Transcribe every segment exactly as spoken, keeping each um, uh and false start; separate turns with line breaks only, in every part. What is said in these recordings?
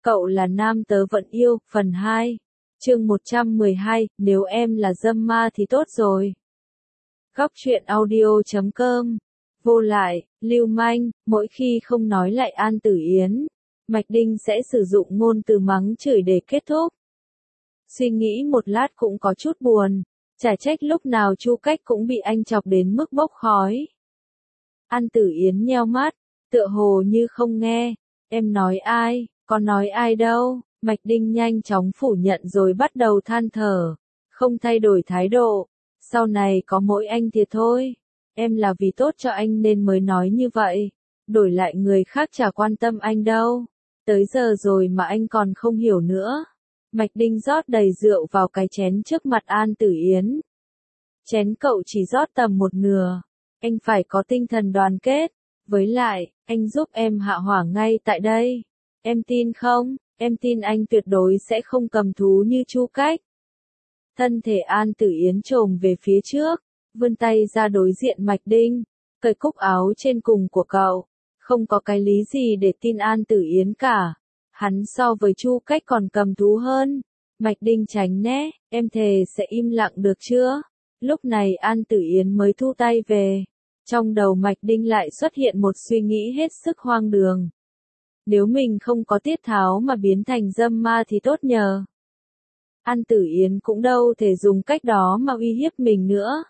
Cậu là nam tớ vẫn yêu, phần hai. Chương một trăm mười hai, nếu em là dâm ma thì tốt rồi. Góc truyện audio chấm com. Vô lại, lưu manh, mỗi khi không nói lại An Tử Yến, Mạch Đinh sẽ sử dụng ngôn từ mắng chửi để kết thúc. Suy nghĩ một lát cũng có chút buồn, chả trách lúc nào Chu Cách cũng bị anh chọc đến mức bốc khói. An Tử Yến nheo mắt, tựa hồ như không nghe. Em nói ai, có nói ai đâu. Mạch Đinh nhanh chóng phủ nhận rồi bắt đầu than thở, không thay đổi thái độ. Sau này có mỗi anh thiệt thôi. Em là vì tốt cho anh nên mới nói như vậy. Đổi lại người khác chả quan tâm anh đâu. Tới giờ rồi mà anh còn không hiểu nữa. Mạch Đinh rót đầy rượu vào cái chén trước mặt An Tử Yến. Chén cậu chỉ rót tầm một nửa. Anh phải có tinh thần đoàn kết. Với lại, anh giúp em hạ hỏa ngay tại đây. Em tin không? Em tin anh tuyệt đối sẽ không cầm thú như Chu Cách. Thân thể An Tử Yến chồm về phía trước, vươn tay ra đối diện Mạch Đinh, cởi cúc áo trên cùng của cậu. Không có cái lý gì để tin An Tử Yến cả. Hắn so với Chu Cách còn cầm thú hơn. Mạch Đinh tránh né, em thề sẽ im lặng được chưa? Lúc này An Tử Yến mới thu tay về. Trong đầu Mạch Đinh lại xuất hiện một suy nghĩ hết sức hoang đường. Nếu mình không có tiết tháo mà biến thành dâm ma thì tốt nhờ. An Tử Yến cũng đâu thể dùng cách đó mà uy hiếp mình nữa.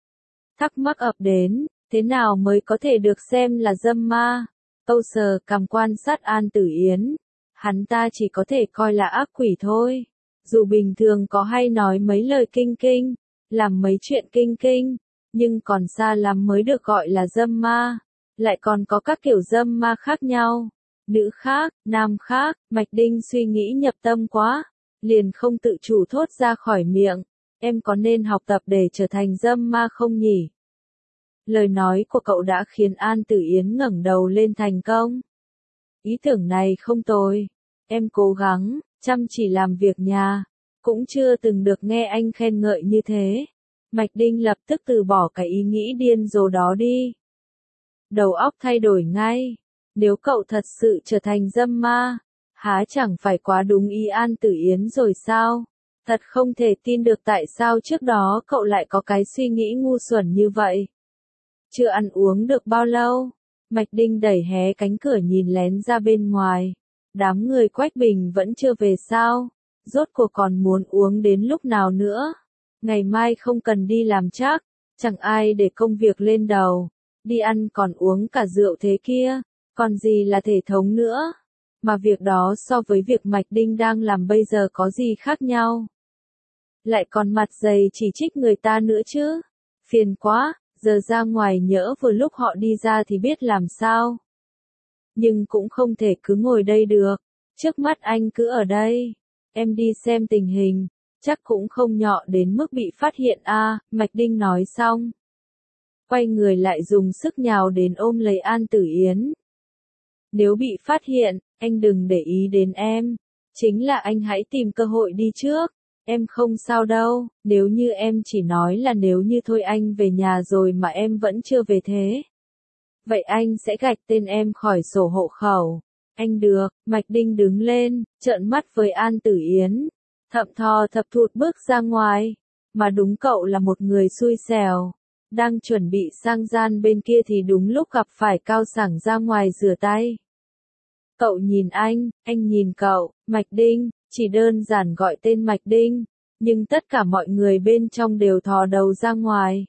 Thắc mắc ập đến, thế nào mới có thể được xem là dâm ma? Âu Sờ cầm quan sát An Tử Yến. Hắn ta chỉ có thể coi là ác quỷ thôi. Dù bình thường có hay nói mấy lời kinh kinh, làm mấy chuyện kinh kinh, nhưng còn xa lắm mới được gọi là dâm ma. Lại còn có các kiểu dâm ma khác nhau. Nữ khác, nam khác, Mạch Đinh suy nghĩ nhập tâm quá, liền không tự chủ thốt ra khỏi miệng. Em có nên học tập để trở thành dâm ma không nhỉ? Lời nói của cậu đã khiến An Tử Yến ngẩng đầu lên thành công. Ý tưởng này không tồi. Em cố gắng, chăm chỉ làm việc nhà. Cũng chưa từng được nghe anh khen ngợi như thế. Mạch Đinh lập tức từ bỏ cái ý nghĩ điên rồ đó đi. Đầu óc thay đổi ngay. Nếu cậu thật sự trở thành dâm ma, há chẳng phải quá đúng ý An Tử Yến rồi sao? Thật không thể tin được tại sao trước đó cậu lại có cái suy nghĩ ngu xuẩn như vậy. Chưa ăn uống được bao lâu, Mạch Đinh đẩy hé cánh cửa nhìn lén ra bên ngoài. Đám người Quách Bình vẫn chưa về sao? Rốt cuộc còn muốn uống đến lúc nào nữa? Ngày mai không cần đi làm chắc, chẳng ai để công việc lên đầu. Đi ăn còn uống cả rượu thế kia, còn gì là thể thống nữa. Mà việc đó so với việc Mạch Đinh đang làm bây giờ có gì khác nhau. Lại còn mặt dày chỉ trích người ta nữa chứ. Phiền quá, giờ ra ngoài nhỡ vừa lúc họ đi ra thì biết làm sao. Nhưng cũng không thể cứ ngồi đây được. Trước mắt anh cứ ở đây. Em đi xem tình hình. Chắc cũng không nhọ đến mức bị phát hiện a. À, Mạch Đinh nói xong. Quay người lại dùng sức nhào đến ôm lấy An Tử Yến. Nếu bị phát hiện, anh đừng để ý đến em. Chính là anh hãy tìm cơ hội đi trước. Em không sao đâu, nếu như em chỉ nói là nếu như thôi anh về nhà rồi mà em vẫn chưa về thế. Vậy anh sẽ gạch tên em khỏi sổ hộ khẩu. Anh được, Mạch Đinh đứng lên, trợn mắt với An Tử Yến. Thậm thò thập thụt bước ra ngoài. Mà đúng cậu là một người xui xẻo. Đang chuẩn bị sang gian bên kia thì đúng lúc gặp phải Cao Sảng ra ngoài rửa tay. Cậu nhìn anh, anh nhìn cậu, Mạch Đinh, chỉ đơn giản gọi tên Mạch Đinh, nhưng tất cả mọi người bên trong đều thò đầu ra ngoài.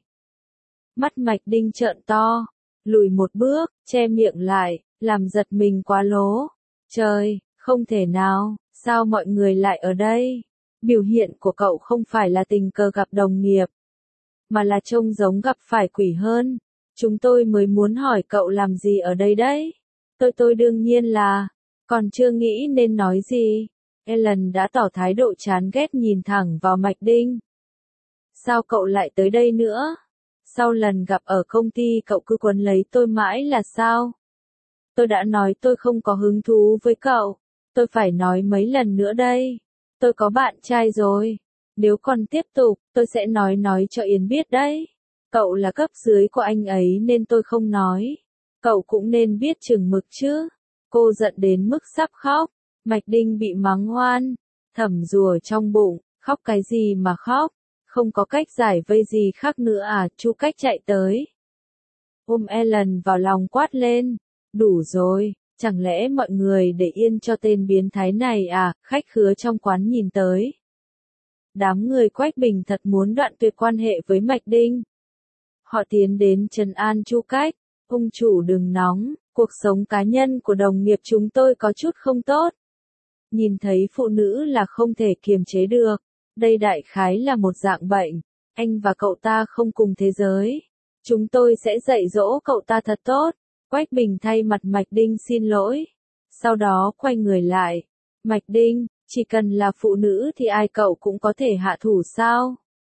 Mắt Mạch Đinh trợn to, lùi một bước, che miệng lại, làm giật mình quá lố. Trời, không thể nào, sao mọi người lại ở đây? Biểu hiện của cậu không phải là tình cờ gặp đồng nghiệp, mà là trông giống gặp phải quỷ hơn. Chúng tôi mới muốn hỏi cậu làm gì ở đây đấy? Tôi tôi đương nhiên là, còn chưa nghĩ nên nói gì. Ellen đã tỏ thái độ chán ghét nhìn thẳng vào Mạch Đinh. Sao cậu lại tới đây nữa? Sau lần gặp ở công ty cậu cứ quấn lấy tôi mãi là sao? Tôi đã nói tôi không có hứng thú với cậu. Tôi phải nói mấy lần nữa đây. Tôi có bạn trai rồi. Nếu còn tiếp tục, tôi sẽ nói nói cho Yến biết đấy. Cậu là cấp dưới của anh ấy nên tôi không nói. Cậu cũng nên biết chừng mực chứ. Cô giận đến mức sắp khóc. Mạch Đinh bị mắng oan, thầm rủa trong bụng, khóc cái gì mà khóc, không có cách giải vây gì khác nữa à, Chu Cách chạy tới. Ôm Ellen vào lòng quát lên, đủ rồi, chẳng lẽ mọi người để yên cho tên biến thái này à, khách khứa trong quán nhìn tới. Đám người Quách Bình thật muốn đoạn tuyệt quan hệ với Mạch Đinh. Họ tiến đến trấn an Chu Cách, ông chủ đừng nóng, cuộc sống cá nhân của đồng nghiệp chúng tôi có chút không tốt. Nhìn thấy phụ nữ là không thể kiềm chế được, đây đại khái là một dạng bệnh, anh và cậu ta không cùng thế giới. Chúng tôi sẽ dạy dỗ cậu ta thật tốt. Quách Bình thay mặt Mạch Đinh xin lỗi. Sau đó quay người lại. Mạch Đinh, chỉ cần là phụ nữ thì ai cậu cũng có thể hạ thủ sao?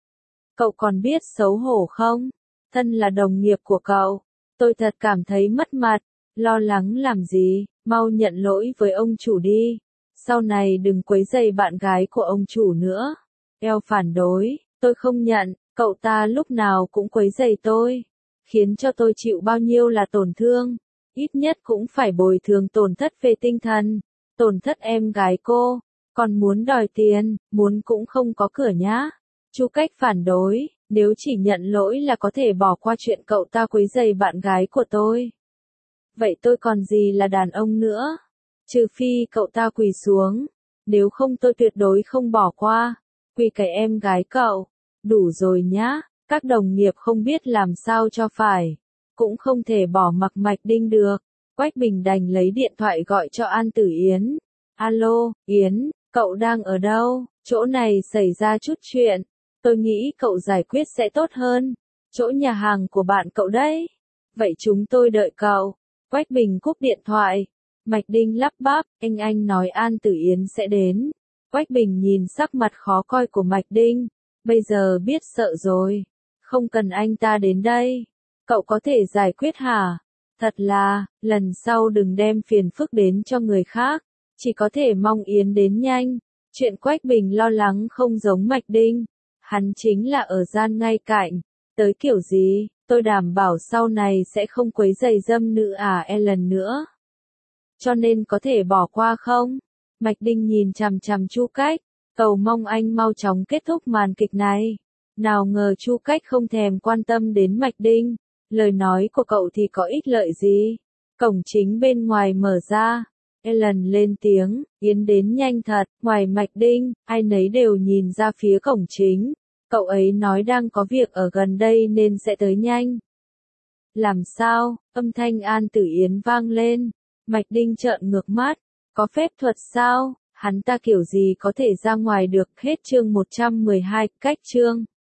Cậu còn biết xấu hổ không? Thân là đồng nghiệp của cậu, tôi thật cảm thấy mất mặt, lo lắng làm gì, mau nhận lỗi với ông chủ đi. Sau này đừng quấy rầy bạn gái của ông chủ nữa. Eo phản đối, tôi không nhận, cậu ta lúc nào cũng quấy rầy tôi, khiến cho tôi chịu bao nhiêu là tổn thương, ít nhất cũng phải bồi thường tổn thất về tinh thần, tổn thất em gái cô, còn muốn đòi tiền, muốn cũng không có cửa nhá. Chu Cách phản đối, nếu chỉ nhận lỗi là có thể bỏ qua chuyện cậu ta quấy rầy bạn gái của tôi. Vậy tôi còn gì là đàn ông nữa? Trừ phi cậu ta quỳ xuống, nếu không tôi tuyệt đối không bỏ qua. Quỳ cái em gái cậu, đủ rồi nhá, các đồng nghiệp không biết làm sao cho phải, cũng không thể bỏ mặc Mạch Đinh được. Quách Bình đành lấy điện thoại gọi cho An Tử Yến. Alo, Yến, cậu đang ở đâu? Chỗ này xảy ra chút chuyện, tôi nghĩ cậu giải quyết sẽ tốt hơn. Chỗ nhà hàng của bạn cậu đấy. Vậy chúng tôi đợi cậu. Quách Bình cúp điện thoại. Mạch Đinh lắp bắp, anh anh nói An Tử Yến sẽ đến. Quách Bình nhìn sắc mặt khó coi của Mạch Đinh. Bây giờ biết sợ rồi. Không cần anh ta đến đây. Cậu có thể giải quyết hả? Thật là, lần sau đừng đem phiền phức đến cho người khác. Chỉ có thể mong Yến đến nhanh. Chuyện Quách Bình lo lắng không giống Mạch Đinh. Hắn chính là ở gian ngay cạnh. Tới kiểu gì, tôi đảm bảo sau này sẽ không quấy rầy dâm nữ à Ellen nữa. Cho nên có thể bỏ qua không? Mạch Đinh nhìn chằm chằm Chu Cách, cầu mong anh mau chóng kết thúc màn kịch này. Nào ngờ Chu Cách không thèm quan tâm đến Mạch Đinh, lời nói của cậu thì có ích lợi gì? Cổng chính bên ngoài mở ra, Ellen lên tiếng, Yến đến nhanh thật, ngoài Mạch Đinh, ai nấy đều nhìn ra phía cổng chính. Cậu ấy nói đang có việc ở gần đây nên sẽ tới nhanh. Làm sao? Âm thanh An Tử Yến vang lên. Mạch Đinh trợn ngược mắt. Có phép thuật sao? Hắn ta kiểu gì có thể ra ngoài được? Hết chương một trăm mười hai, cách chương.